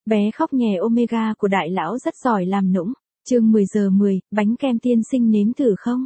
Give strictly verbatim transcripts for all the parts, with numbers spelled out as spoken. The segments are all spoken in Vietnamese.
Bé khóc nhè Omega của đại lão rất giỏi làm nũng. Chương mười giờ mười, bánh kem tiên sinh nếm thử không?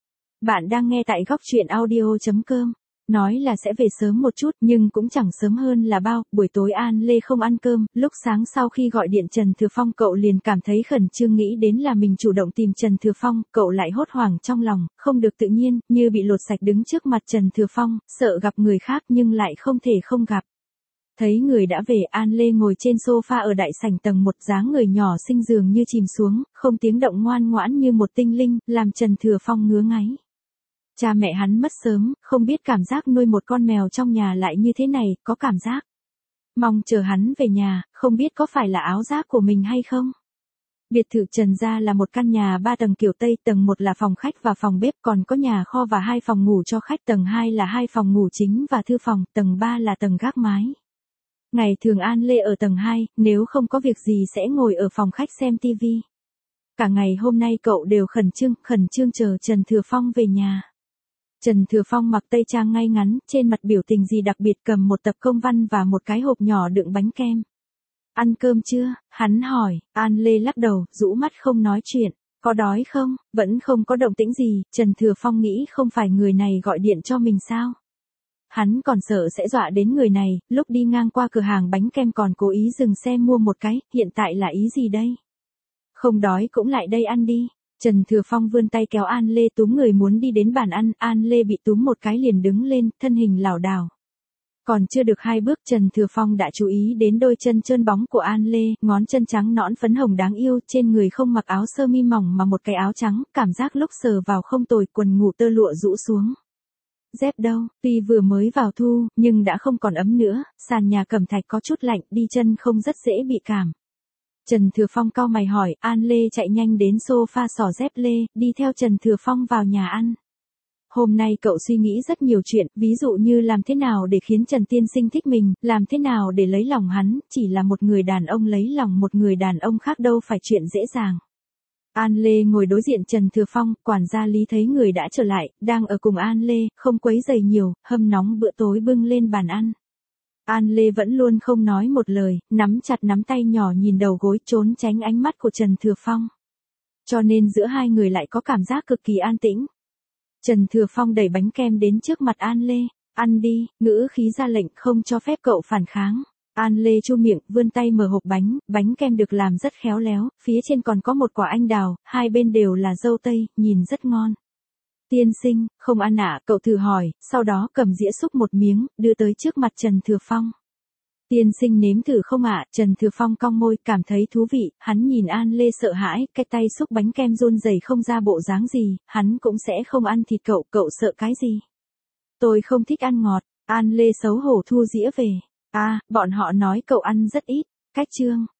Bạn đang nghe tại góc truyện audio chấm com. Nói là sẽ về sớm một chút nhưng cũng chẳng sớm hơn là bao, buổi tối An Lê không ăn cơm, lúc sáng sau khi gọi điện Trần Thừa Phong cậu liền cảm thấy khẩn trương nghĩ đến là mình chủ động tìm Trần Thừa Phong, cậu lại hốt hoảng trong lòng, không được tự nhiên, như bị lột sạch đứng trước mặt Trần Thừa Phong, sợ gặp người khác nhưng lại không thể không gặp. Thấy người đã về, An Lê ngồi trên sofa ở đại sảnh tầng một, dáng người nhỏ xinh dường như chìm xuống, không tiếng động ngoan ngoãn như một tinh linh, làm Trần Thừa Phong ngứa ngáy. Cha mẹ hắn mất sớm, không biết cảm giác nuôi một con mèo trong nhà lại như thế này, có cảm giác mong chờ hắn về nhà, không biết có phải là áo giáp của mình hay không. Biệt thự Trần gia là một căn nhà ba tầng kiểu Tây, tầng một là phòng khách và phòng bếp, còn có nhà kho và hai phòng ngủ cho khách, tầng hai là hai phòng ngủ chính và thư phòng, tầng ba là tầng gác mái. Ngày thường An Lê ở tầng hai, nếu không có việc gì sẽ ngồi ở phòng khách xem tivi. Cả ngày hôm nay cậu đều khẩn trương, khẩn trương chờ Trần Thừa Phong về nhà. Trần Thừa Phong mặc tây trang ngay ngắn, trên mặt biểu tình gì đặc biệt, cầm một tập công văn và một cái hộp nhỏ đựng bánh kem. Ăn cơm chưa? Hắn hỏi. An Lê lắc đầu, rũ mắt không nói chuyện. Có đói không? Vẫn không có động tĩnh gì. Trần Thừa Phong nghĩ không phải người này gọi điện cho mình sao? Hắn còn sợ sẽ dọa đến người này, lúc đi ngang qua cửa hàng bánh kem còn cố ý dừng xe mua một cái, hiện tại là ý gì đây? Không đói cũng lại đây ăn đi. Trần Thừa Phong vươn tay kéo An Lê túm người muốn đi đến bàn ăn, An Lê bị túm một cái liền đứng lên, thân hình lảo đảo. Còn chưa được hai bước Trần Thừa Phong đã chú ý đến đôi chân trơn bóng của An Lê, ngón chân trắng nõn phấn hồng đáng yêu, trên người không mặc áo sơ mi mỏng mà một cái áo trắng, cảm giác lúc sờ vào không tồi, quần ngủ tơ lụa rũ xuống. Dép đâu, tuy vừa mới vào thu, nhưng đã không còn ấm nữa, sàn nhà cẩm thạch có chút lạnh, đi chân không rất dễ bị cảm. Trần Thừa Phong cau mày hỏi, An Lê chạy nhanh đến sofa xỏ dép lê, đi theo Trần Thừa Phong vào nhà ăn. Hôm nay cậu suy nghĩ rất nhiều chuyện, ví dụ như làm thế nào để khiến Trần Tiên Sinh thích mình, làm thế nào để lấy lòng hắn, chỉ là một người đàn ông lấy lòng một người đàn ông khác đâu phải chuyện dễ dàng. An Lê ngồi đối diện Trần Thừa Phong, quản gia Lý thấy người đã trở lại, đang ở cùng An Lê, không quấy rầy nhiều, hâm nóng bữa tối bưng lên bàn ăn. An Lê vẫn luôn không nói một lời, nắm chặt nắm tay nhỏ nhìn đầu gối trốn tránh ánh mắt của Trần Thừa Phong. Cho nên giữa hai người lại có cảm giác cực kỳ an tĩnh. Trần Thừa Phong đẩy bánh kem đến trước mặt An Lê, ăn đi, ngữ khí ra lệnh không cho phép cậu phản kháng. An Lê chu miệng, vươn tay mở hộp bánh, bánh kem được làm rất khéo léo, phía trên còn có một quả anh đào, hai bên đều là dâu tây, nhìn rất ngon. Tiên sinh, không ăn ạ, cậu thử hỏi, sau đó cầm dĩa xúc một miếng, đưa tới trước mặt Trần Thừa Phong. Tiên sinh nếm thử không ạ? Trần Thừa Phong cong môi, cảm thấy thú vị, hắn nhìn An Lê sợ hãi, cái tay xúc bánh kem run rẩy không ra bộ dáng gì, hắn cũng sẽ không ăn thịt cậu, cậu sợ cái gì? Tôi không thích ăn ngọt. An Lê xấu hổ thu dĩa về. À, bọn họ nói cậu ăn rất ít. Cách chương.